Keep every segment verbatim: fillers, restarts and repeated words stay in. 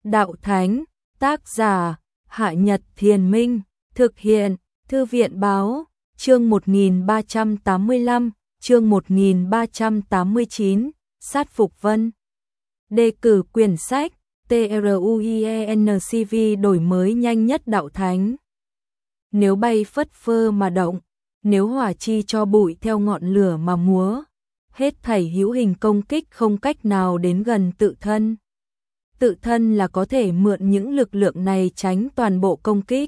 Đạo Thánh, tác giả, Hạ Nhật Thiền Minh, thực hiện, Thư viện Báo, chương một nghìn ba trăm tám mươi lăm, chương một nghìn ba trăm tám mươi chín, Sát Phục Vân. Đề cử quyển sách, TRUIENCV đổi mới nhanh nhất Đạo Thánh. Nếu bay phất phơ mà động, nếu hỏa chi cho bụi theo ngọn lửa mà múa, hết thảy hữu hình công kích không cách nào đến gần tự thân. Tự thân là có thể mượn những lực lượng này tránh toàn bộ công kích.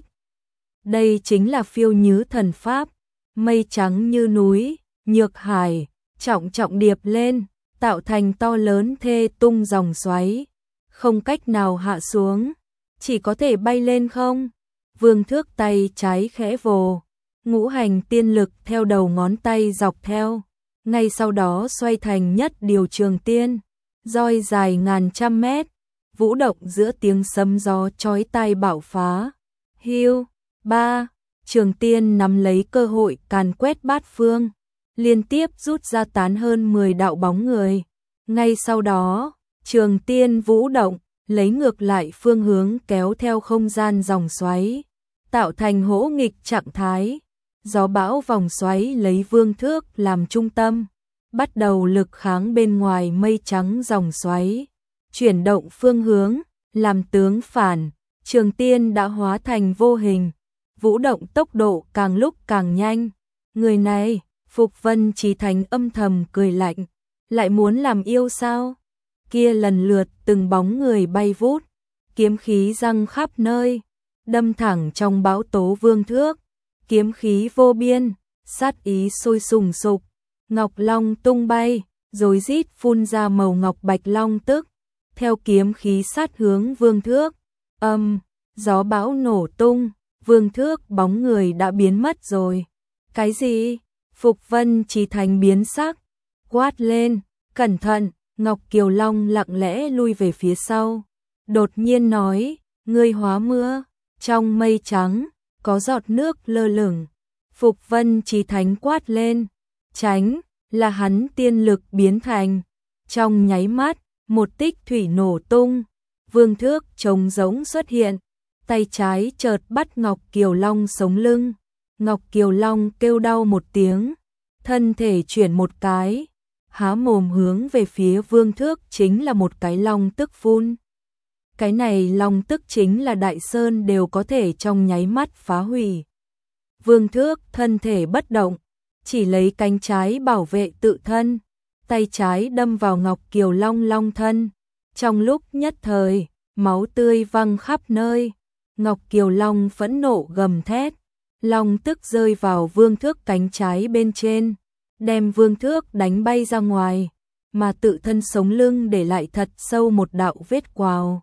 Đây chính là phiêu nhứ thần pháp, mây trắng như núi, nhược hải, trọng trọng điệp lên, tạo thành to lớn thê tung dòng xoáy, không cách nào hạ xuống, chỉ có thể bay lên không. Vương Thước tay trái khẽ vồ, ngũ hành tiên lực theo đầu ngón tay dọc theo, ngay sau đó xoay thành nhất điều trường tiên, roi dài ngàn trăm mét, vũ động giữa tiếng sấm gió chói tai bạo phá. Hiu, ba, trường tiên nắm lấy cơ hội càn quét bát phương, liên tiếp rút ra tán hơn mười đạo bóng người. Ngay sau đó, trường tiên vũ động, lấy ngược lại phương hướng kéo theo không gian dòng xoáy, tạo thành hỗ nghịch trạng thái. Gió bão vòng xoáy lấy Vương Thước làm trung tâm, bắt đầu lực kháng bên ngoài mây trắng dòng xoáy, chuyển động phương hướng, làm tướng phản, trường tiên đã hóa thành vô hình, vũ động tốc độ càng lúc càng nhanh. Người này, Phục Vân Chí Thánh âm thầm cười lạnh, lại muốn làm yêu sao? Kia lần lượt từng bóng người bay vút, kiếm khí răng khắp nơi, đâm thẳng trong bão tố Vương Thước, kiếm khí vô biên, sát ý sôi sùng sục, ngọc long tung bay, rồi rít phun ra màu ngọc bạch long tức, theo kiếm khí sát hướng Vương Thước. Âm, gió bão nổ tung, Vương Thước bóng người đã biến mất rồi. Cái gì? Phục Vân Chí Thánh biến sắc, quát lên, cẩn thận. Ngọc Kiều Long lặng lẽ lui về phía sau, đột nhiên nói, ngươi hóa mưa. Trong mây trắng, có giọt nước lơ lửng. Phục Vân Chí Thánh quát lên, tránh, là hắn tiên lực biến thành. Trong nháy mắt, một tích thủy nổ tung, Vương Thước trống rỗng xuất hiện, tay trái chợt bắt Ngọc Kiều Long sống lưng. Ngọc Kiều Long kêu đau một tiếng, thân thể chuyển một cái, há mồm hướng về phía Vương Thước chính là một cái long tức phun. Cái này long tức chính là đại sơn đều có thể trong nháy mắt phá hủy. Vương Thước thân thể bất động, chỉ lấy cánh trái bảo vệ tự thân, tay trái đâm vào Ngọc Kiều Long long thân. Trong lúc nhất thời, máu tươi văng khắp nơi, Ngọc Kiều Long phẫn nộ gầm thét, long tức rơi vào Vương Thước cánh trái bên trên, đem Vương Thước đánh bay ra ngoài, mà tự thân sống lưng để lại thật sâu một đạo vết quào,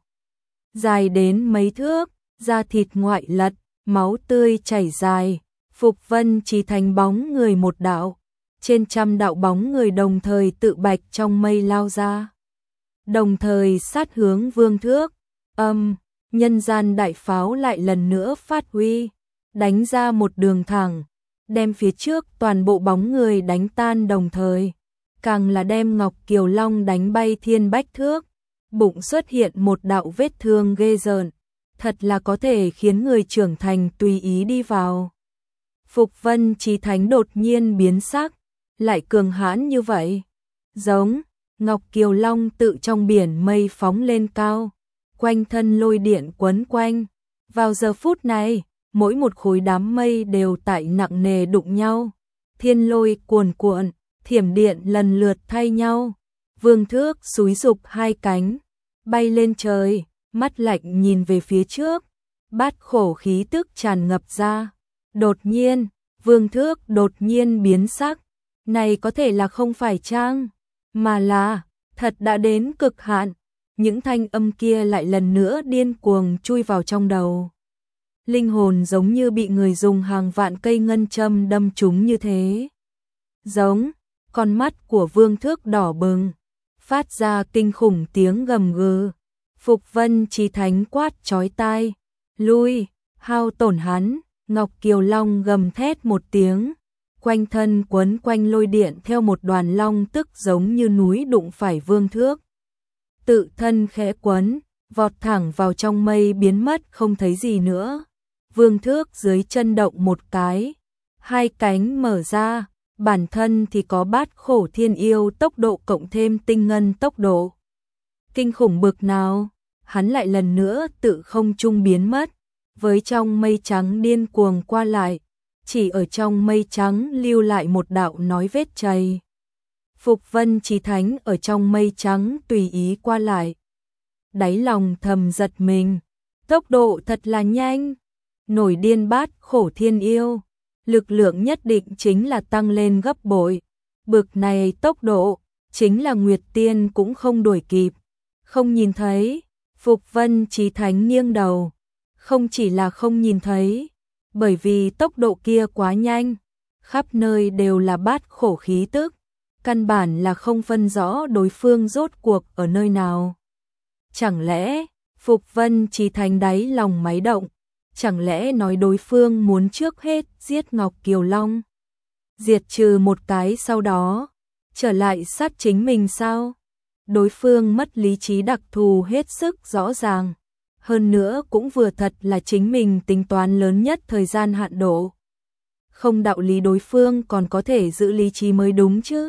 dài đến mấy thước, da thịt ngoại lật, máu tươi chảy dài. Phục Vân Chí Thánh bóng người một đạo, trên trăm đạo bóng người đồng thời tự bạch trong mây lao ra, đồng thời sát hướng Vương Thước. Âm, nhân gian đại pháo lại lần nữa phát huy, đánh ra một đường thẳng, đem phía trước toàn bộ bóng người đánh tan, đồng thời càng là đem Ngọc Kiều Long đánh bay thiên bách thước, bụng xuất hiện một đạo vết thương ghê rợn, thật là có thể khiến người trưởng thành tùy ý đi vào. Phục Vân Chí Thánh đột nhiên biến sắc, lại cường hãn như vậy. Giống, Ngọc Kiều Long tự trong biển mây phóng lên cao, quanh thân lôi điện quấn quanh. Vào giờ phút này, mỗi một khối đám mây đều tại nặng nề đụng nhau, thiên lôi cuồn cuộn, thiểm điện lần lượt thay nhau. Vương Thước xúi dục hai cánh, bay lên trời, mắt lạnh nhìn về phía trước, bát khổ khí tức tràn ngập ra. Đột nhiên, Vương Thước đột nhiên biến sắc, này có thể là không phải trang, mà là thật đã đến cực hạn. Những thanh âm kia lại lần nữa điên cuồng chui vào trong đầu. Linh hồn giống như bị người dùng hàng vạn cây ngân châm đâm trúng như thế. Giống, con mắt của Vương Thước đỏ bừng, phát ra kinh khủng tiếng gầm gừ. Phục Vân Chí Thánh quát chói tai, lui, hao tổn hắn. Ngọc Kiều Long gầm thét một tiếng, quanh thân quấn quanh lôi điện theo một đoàn long tức giống như núi đụng phải Vương Thước. Tự thân khẽ quấn, vọt thẳng vào trong mây biến mất không thấy gì nữa. Vương Thước dưới chân động một cái, hai cánh mở ra, bản thân thì có Bát Khổ Thiên Yêu tốc độ cộng thêm Tinh Ngân tốc độ. Kinh khủng bực nào, hắn lại lần nữa tự không trung biến mất, với trong mây trắng điên cuồng qua lại, chỉ ở trong mây trắng lưu lại một đạo nói vết chày. Phục Vân Chí Thánh ở trong mây trắng tùy ý qua lại. Đáy lòng thầm giật mình, tốc độ thật là nhanh. Nổi điên Bát Khổ Thiên Yêu, lực lượng nhất định chính là tăng lên gấp bội. Bực này tốc độ, chính là Nguyệt Tiên cũng không đuổi kịp. Không nhìn thấy, Phục Vân Chí Thánh nghiêng đầu. Không chỉ là không nhìn thấy, bởi vì tốc độ kia quá nhanh, khắp nơi đều là bát khổ khí tức, căn bản là không phân rõ đối phương rốt cuộc ở nơi nào. Chẳng lẽ, Phục Vân Chí Thánh đáy lòng máy động, chẳng lẽ nói đối phương muốn trước hết giết Ngọc Kiều Long, diệt trừ một cái sau đó, trở lại sát chính mình sao? Đối phương mất lý trí đặc thù hết sức rõ ràng. Hơn nữa cũng vừa thật là chính mình tính toán lớn nhất thời gian hạn độ. Không đạo lý đối phương còn có thể giữ lý trí mới đúng chứ.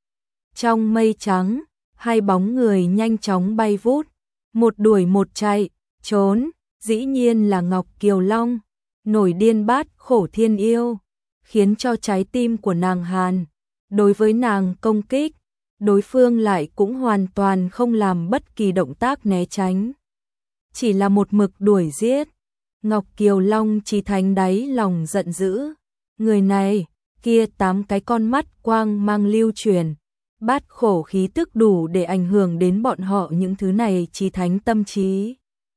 Trong mây trắng, hai bóng người nhanh chóng bay vút, một đuổi một chạy, trốn, dĩ nhiên là Ngọc Kiều Long, nổi điên Bát Khổ Thiên Yêu, khiến cho trái tim của nàng hàn. Đối với nàng công kích, đối phương lại cũng hoàn toàn không làm bất kỳ động tác né tránh. Chỉ là một mực đuổi giết. Ngọc Kiều Long Chí Thánh đáy lòng giận dữ. Người này, kia tám cái con mắt quang mang lưu truyền, bát khổ khí tức đủ để ảnh hưởng đến bọn họ những thứ này Chí Thánh tâm trí.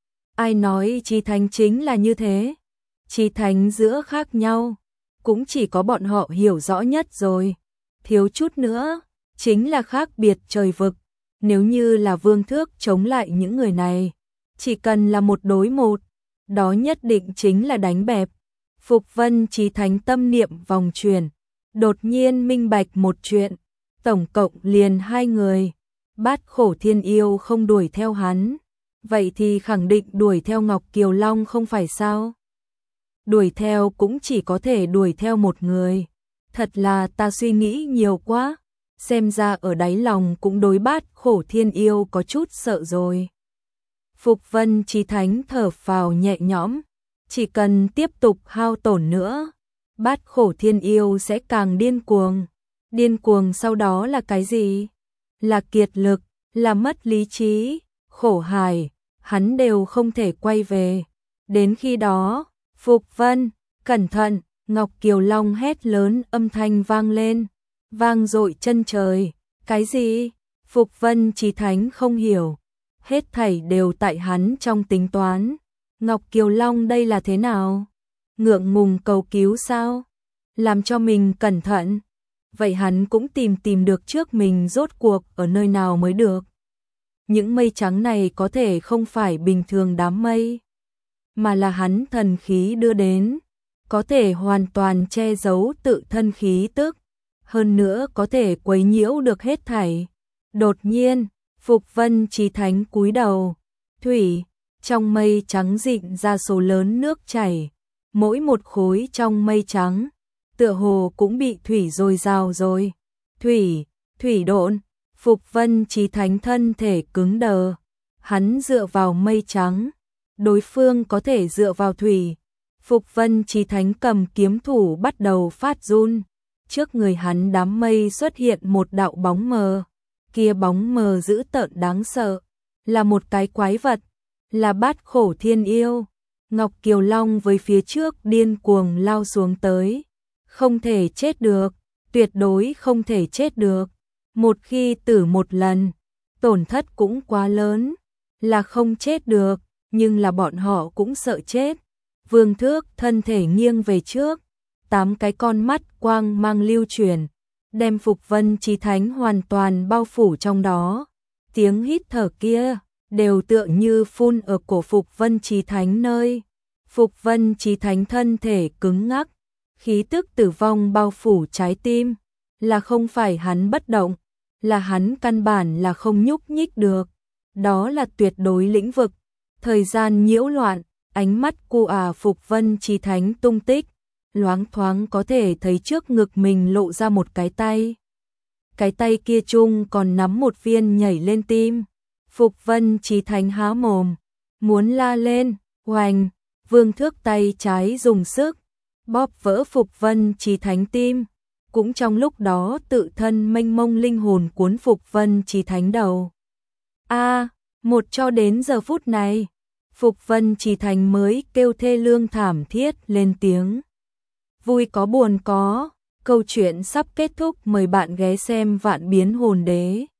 Ai nói Chí Thánh chính là như thế? Chí Thánh giữa khác nhau, cũng chỉ có bọn họ hiểu rõ nhất rồi. Thiếu chút nữa, chính là khác biệt trời vực. Nếu như là Vương Thước chống lại những người này, chỉ cần là một đối một, đó nhất định chính là đánh bẹp. Phục Vân Chí Thánh tâm niệm vòng chuyển, đột nhiên minh bạch một chuyện, tổng cộng liền hai người, Bát Khổ Thiên Yêu không đuổi theo hắn, vậy thì khẳng định đuổi theo Ngọc Kiều Long không phải sao? Đuổi theo cũng chỉ có thể đuổi theo một người, thật là ta suy nghĩ nhiều quá, xem ra ở đáy lòng cũng đối Bát Khổ Thiên Yêu có chút sợ rồi. Phục Vân Chí Thánh thở phào nhẹ nhõm, chỉ cần tiếp tục hao tổn nữa, Bát Khổ Thiên Yêu sẽ càng điên cuồng. Điên cuồng sau đó là cái gì? Là kiệt lực, là mất lý trí, khổ hài, hắn đều không thể quay về. Đến khi đó, Phục Vân, cẩn thận, Ngọc Kiều Long hét lớn âm thanh vang lên, vang dội chân trời. Cái gì? Phục Vân Chí Thánh không hiểu. Hết thảy đều tại hắn trong tính toán. Ngọc Kiều Long đây là thế nào? Ngượng ngùng cầu cứu sao? Làm cho mình cẩn thận. Vậy hắn cũng tìm tìm được trước mình rốt cuộc ở nơi nào mới được. Những mây trắng này có thể không phải bình thường đám mây, mà là hắn thần khí đưa đến, có thể hoàn toàn che giấu tự thân khí tức, hơn nữa có thể quấy nhiễu được hết thảy. Đột nhiên, Phục Vân Chí Thánh cúi đầu, thủy, trong mây trắng rịn ra số lớn nước chảy, mỗi một khối trong mây trắng, tựa hồ cũng bị thủy dồi dào rồi. Thủy, thủy độn, Phục Vân Chí Thánh thân thể cứng đờ, hắn dựa vào mây trắng, đối phương có thể dựa vào thủy. Phục Vân Chí Thánh cầm kiếm thủ bắt đầu phát run, trước người hắn đám mây xuất hiện một đạo bóng mờ. Kia bóng mờ dữ tợn đáng sợ, là một cái quái vật, là Bát Khổ Thiên Yêu. Ngọc Kiều Long với phía trước điên cuồng lao xuống tới, không thể chết được, tuyệt đối không thể chết được. Một khi tử một lần, tổn thất cũng quá lớn, là không chết được, nhưng là bọn họ cũng sợ chết. Vương Thước thân thể nghiêng về trước, tám cái con mắt quang mang lưu truyền, đem Phục Vân Chí Thánh hoàn toàn bao phủ trong đó. Tiếng hít thở kia đều tựa như phun ở cổ Phục Vân Chí Thánh nơi. Phục Vân Chí Thánh thân thể cứng ngắc, khí tức tử vong bao phủ trái tim, là không phải hắn bất động, là hắn căn bản là không nhúc nhích được. Đó là tuyệt đối lĩnh vực, Thời gian nhiễu loạn, ánh mắt của à Phục Vân Chí Thánh tung tích, loáng thoáng có thể thấy trước ngực mình lộ ra một cái tay. Cái tay kia chung còn nắm một viên nhảy lên tim. Phục Vân Chí Thánh há mồm, muốn la lên, oành, Vương Thước tay trái dùng sức, bóp vỡ Phục Vân Chí Thánh tim. Cũng trong lúc đó tự thân mênh mông linh hồn cuốn Phục Vân Chí Thánh đầu. A, à, một cho đến giờ phút này, Phục Vân Chí Thánh mới kêu thê lương thảm thiết lên tiếng. Vui có buồn có, câu chuyện sắp kết thúc, mời bạn ghé xem Vạn Biến Hồn Đế.